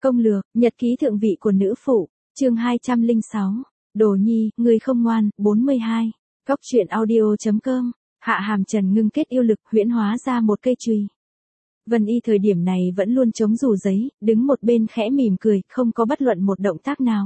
Công lược, nhật ký thượng vị của nữ phụ, chương 206. Đồ nhi, người không ngoan, 42. Góc truyện audio.com. Hạ Hàm Trần ngưng kết yêu lực huyễn hóa ra một cây chùy. Vân Y thời điểm này vẫn luôn chống dù giấy, đứng một bên khẽ mỉm cười, không có bất luận một động tác nào.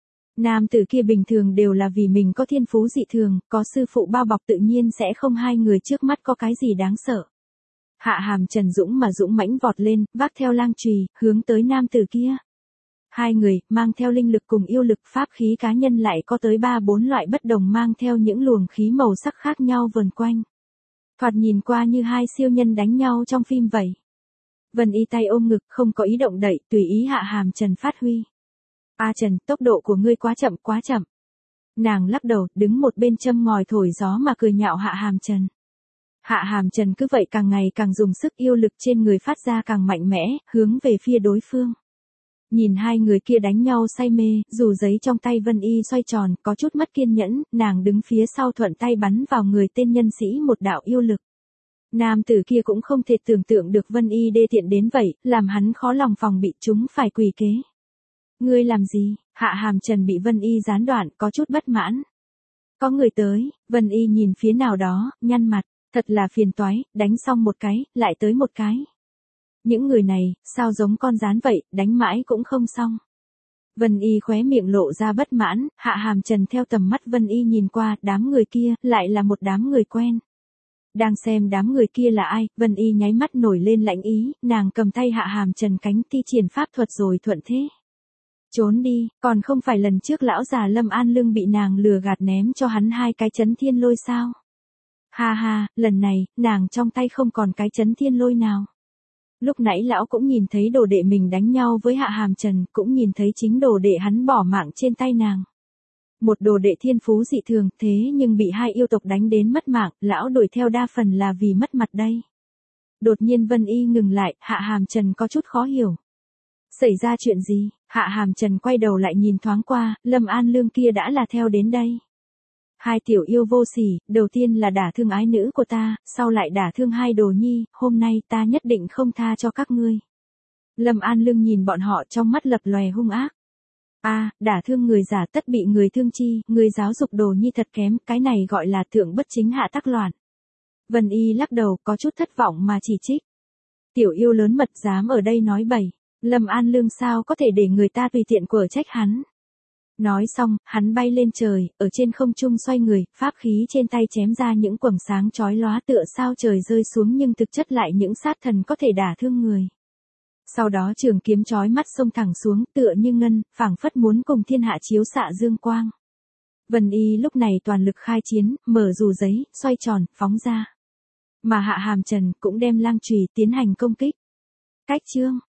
Nam tử kia bình thường đều là vì mình có thiên phú dị thường, có sư phụ bao bọc tự nhiên sẽ không hai người trước mắt có cái gì đáng sợ. Hạ Hàm Trần dũng mãnh vọt lên, vác theo lang chùy, hướng tới nam tử kia. Hai người, mang theo linh lực cùng yêu lực pháp khí cá nhân lại có tới 3-4 loại bất đồng mang theo những luồng khí màu sắc khác nhau vần quanh. Thoạt nhìn qua như hai siêu nhân đánh nhau trong phim vậy. Vân Y tay ôm ngực không có ý động đậy, tùy ý Hạ Hàm Trần phát huy. A Trần, tốc độ của ngươi quá chậm. Nàng lắc đầu, đứng một bên châm ngòi thổi gió mà cười nhạo Hạ Hàm Trần. Hạ Hàm Trần cứ vậy càng ngày càng dùng sức yêu lực trên người phát ra càng mạnh mẽ, hướng về phía đối phương. Nhìn hai người kia đánh nhau say mê, dù giấy trong tay Vân Y xoay tròn, có chút mất kiên nhẫn, nàng đứng phía sau thuận tay bắn vào người tên nhân sĩ một đạo yêu lực. Nam tử kia cũng không thể tưởng tượng được Vân Y đê tiện đến vậy, làm hắn khó lòng phòng bị chúng phải quỳ kế. Ngươi làm gì? Hạ Hàm Trần bị Vân Y gián đoạn, có chút bất mãn. Có người tới, Vân Y nhìn phía nào đó, nhăn mặt, thật là phiền toái, đánh xong một cái, lại tới một cái. Những người này, sao giống con gián vậy, đánh mãi cũng không xong. Vân Y khóe miệng lộ ra bất mãn, Hạ Hàm Trần theo tầm mắt Vân Y nhìn qua, đám người kia, lại là một đám người quen. Đang xem đám người kia là ai, Vân Y nháy mắt nổi lên lãnh ý, nàng cầm tay Hạ Hàm Trần cánh thi triển pháp thuật rồi thuận thế. Trốn đi, còn không phải lần trước lão già Lâm An Lương bị nàng lừa gạt ném cho hắn 2 cái chấn thiên lôi sao? Ha ha, lần này, nàng trong tay không còn cái chấn thiên lôi nào. Lúc nãy lão cũng nhìn thấy đồ đệ mình đánh nhau với Hạ Hàm Trần, cũng nhìn thấy chính đồ đệ hắn bỏ mạng trên tay nàng. Một đồ đệ thiên phú dị thường, thế nhưng bị 2 yêu tộc đánh đến mất mạng, lão đuổi theo đa phần là vì mất mặt đây. Đột nhiên Vân Y ngừng lại, Hạ Hàm Trần có chút khó hiểu. Xảy ra chuyện gì? Hạ Hàm Trần quay đầu lại nhìn thoáng qua, Lâm An Lương kia đã là theo đến đây. 2 tiểu yêu vô sỉ, đầu tiên là đả thương ái nữ của ta, sau lại đả thương 2 đồ nhi, hôm nay ta nhất định không tha cho các ngươi. Lâm An Lương nhìn bọn họ trong mắt lập lòe hung ác. Đả thương người giả tất bị người thương chi, người giáo dục đồ nhi thật kém, cái này gọi là thượng bất chính hạ tắc loạn. Vân Y lắc đầu có chút thất vọng mà chỉ trích. Tiểu yêu lớn mật dám ở đây nói bậy, Lâm An Lương sao có thể để người ta tùy tiện quở trách hắn. Nói xong, hắn bay lên trời, ở trên không trung xoay người, pháp khí trên tay chém ra những quầng sáng chói lóa tựa sao trời rơi xuống nhưng thực chất lại những sát thần có thể đả thương người. Sau đó trường kiếm chói mắt xông thẳng xuống, tựa như ngân, phảng phất muốn cùng thiên hạ chiếu xạ dương quang. Vân Y lúc này toàn lực khai chiến, mở dù giấy, xoay tròn, phóng ra. Mà Hạ Hàm Trần cũng đem lang chùy tiến hành công kích. Cách chương